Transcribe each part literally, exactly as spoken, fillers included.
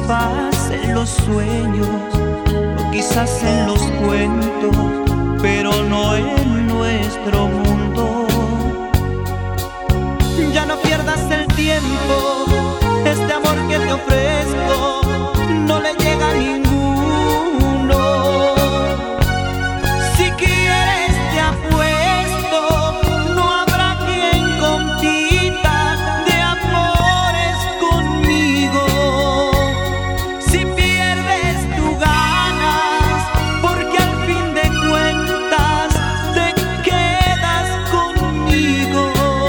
paz en los sueños o quizás en los cuentos, pero no en nuestro mundo. Ya no pierdas el tiempo, este amor que te ofrezco no le llega a ninguno. Si quieres te apuesto, no habrá quien compita de amores conmigo. Si pierdes tú ganas, porque al fin de cuentas te quedas conmigo.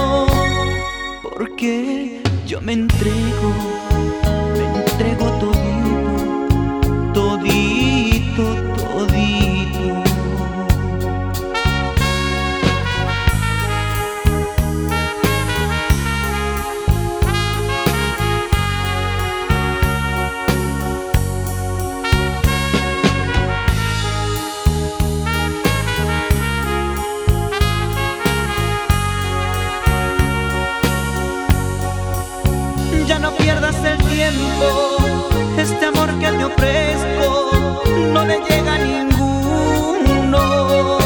Porque yo me entrego, me entrego todito, todito, todito. Ya no pierdas el tiempo, este amor que te ofrezco no le llega a ninguno.